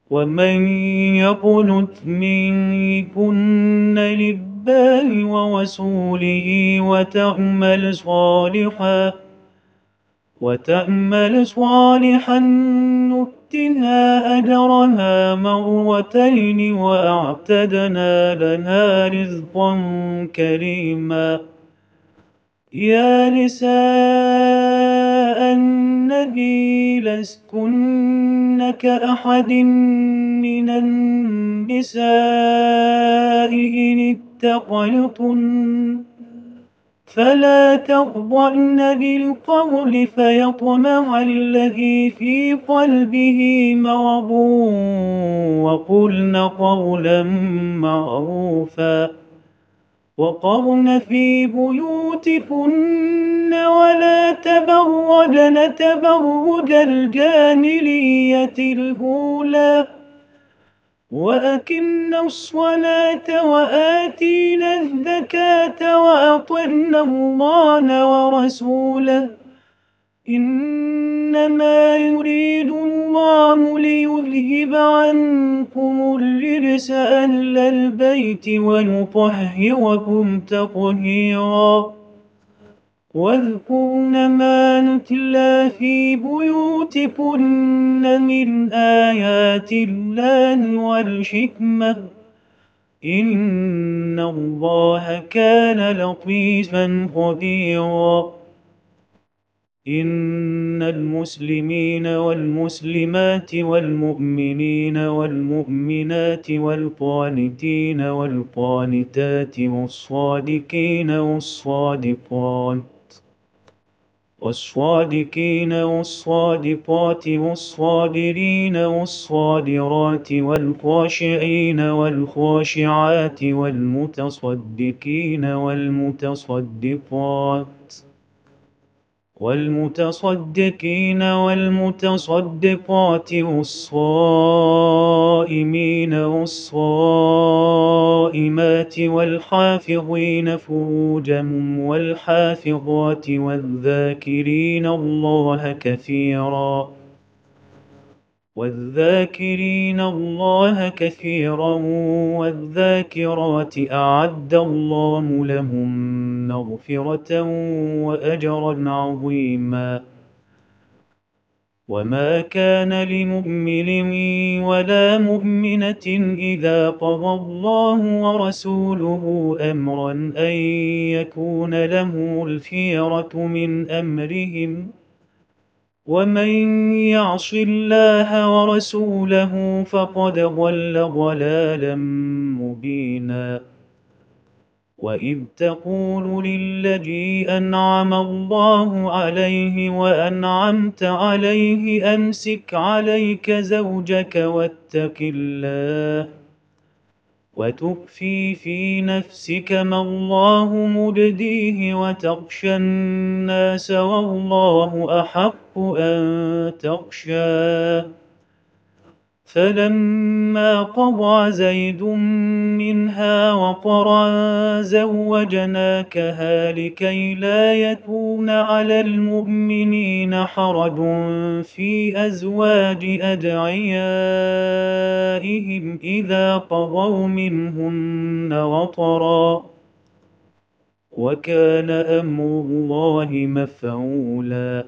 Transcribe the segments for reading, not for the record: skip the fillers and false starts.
ومن يقنت منكن لله ورسوله وتأمل صالحا نؤتها أجرها مرتين وأعتدنا لها رزقا كريما. يا نساء النبي لستن كأحد من النساء إن اتقيتن فلا تخضعن بالقول فيطمع الذي في قلبه مرض وقلن قولا معروفا. وقرن في بيوتكن ولا تبرجن تبرج الجاهلية الأولى وأقمنا الصلاة وآتينا الزكاة وأطعنا الله ورسوله إنما يريد الله ليذهب عنكم الرجس أهل البيت ويطهركم تطهيرا. واذكرن ما نتلى في بيوتكن من آيات الله والحكمة إن الله كان لطيفا خبيرا. إن المسلمين والمسلمات والمؤمنين والمؤمنات والقانتين والقانتات والصادقين والصادقات والصابرين والصابرات والخاشعين والخاشعات والمتصدقين والمتصدقات والصائمين والصائمات والحافظين فروجهم والحافظات والذاكرين الله كثيرا والذاكرات أعد الله لهم مغفرة وأجرا عظيما. وما كان لمؤمن ولا مؤمنة إذا قضى الله ورسوله أمرا أن يكون له الخيرة من أمرهم ومن يعص الله ورسوله فقد ضل ضلالا مبينا. وإذ تقول للذي أنعم الله عليه وأنعمت عليه أمسك عليك زوجك واتق الله وتخفي في نفسك ما الله مبديه وتخشى الناس والله أحق أن تخشاه. فلما قضى زيد منها وطرا زوجناكها لكي لا يكون على المؤمنين حرج في أزواج أدعيائهم إذا قضوا منهن وطرا وكان أمر الله مفعولا.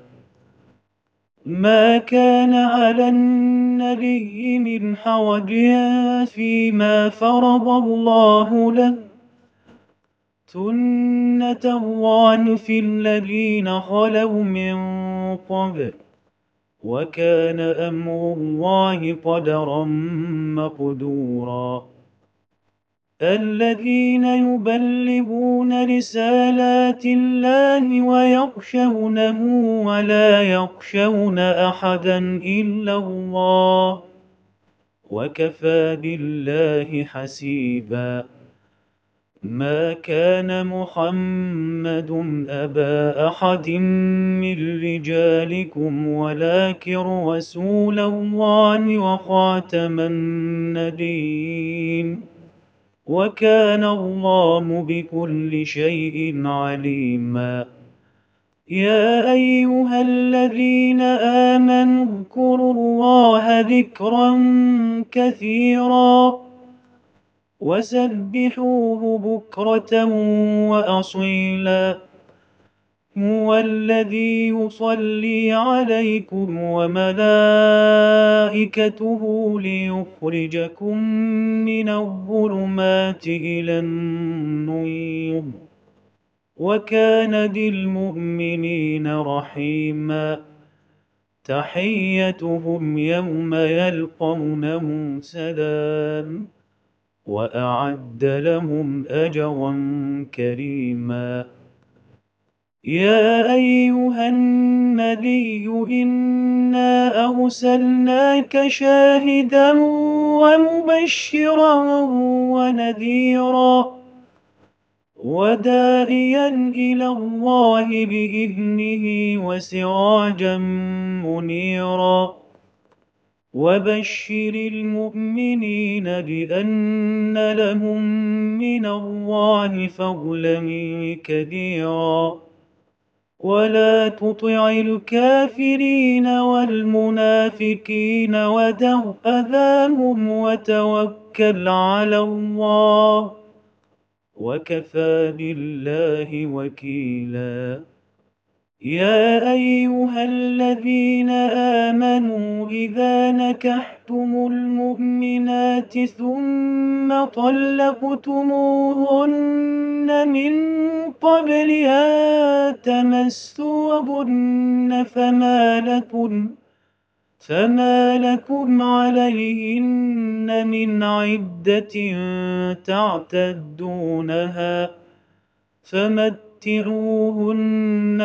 ما كان على النبي من حرج فيما فرض الله له سنة الله في الذين خلوا من قبل وكان أمر الله قدرا مقدورا. الذين يبلغون رسالات الله ويخشونه ولا يخشون أحدا إلا الله وكفى بالله حسيبا. ما كان محمد أبا أحد من رجالكم ولكن رسول الله وخاتم النبيين وكان الله بكل شيء عليما. يا أيها الذين آمنوا اذكروا الله ذكرا كثيرا وسبحوه بكرة وأصيلا هو الذي يصلي عليكم وملائكته ليخرجكم من الظلمات إلى النور وكان بالمؤمنين رحيما تحيتهم يوم يلقونه سلام وأعد لهم أجرا كريما يا أيها النبي إنا أرسلناك شاهدا ومبشرا ونذيرا وداعيا إلى الله بإذنه وسراجا منيرا وبشر المؤمنين بأن لهم من الله فضلا كبيرا ولا تطع الكافرين والمنافقين ودع أذاهم وتوكل على الله وكفى بالله وكيلا يا أيها الذين آمنوا إذا نكحتم المؤمنات ثم طلقتموهن من قبل أن تمسوهن فما لكم عليهن من عدة تعتدونها فمتعوهن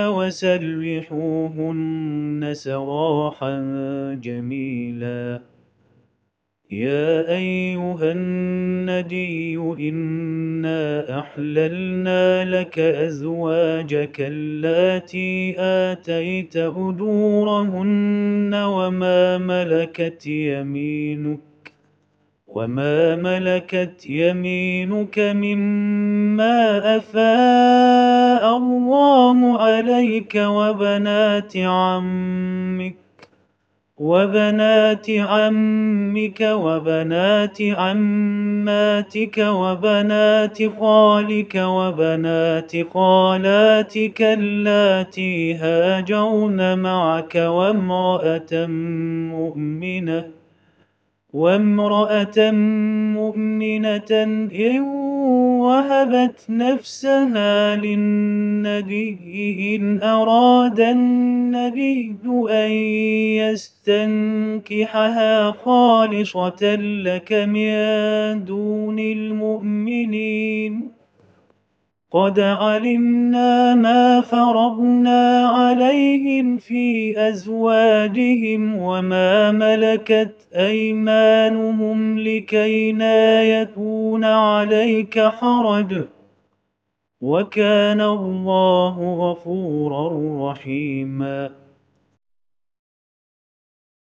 وسرحوهن سراحا جميلا يا أيها النبي إنا أحللنا لك أزواجك اللاتي آتيت أجورهن وما ملكت يمينك مما أفاء الله عليك وبنات عمك وبنات عماتك وبنات خالك وبنات خالاتك اللاتي هاجرن معك وامرأة مؤمنة إن وهبت نفسها للنبي إن أراد النبي أن يستنكحها خالصة لك من دون المؤمنين قد علمنا ما فرضنا عليهم في أزواجهم وما ملكت أيمانهم لكي لا يكون عليك حرج وكان الله غفورا رحيما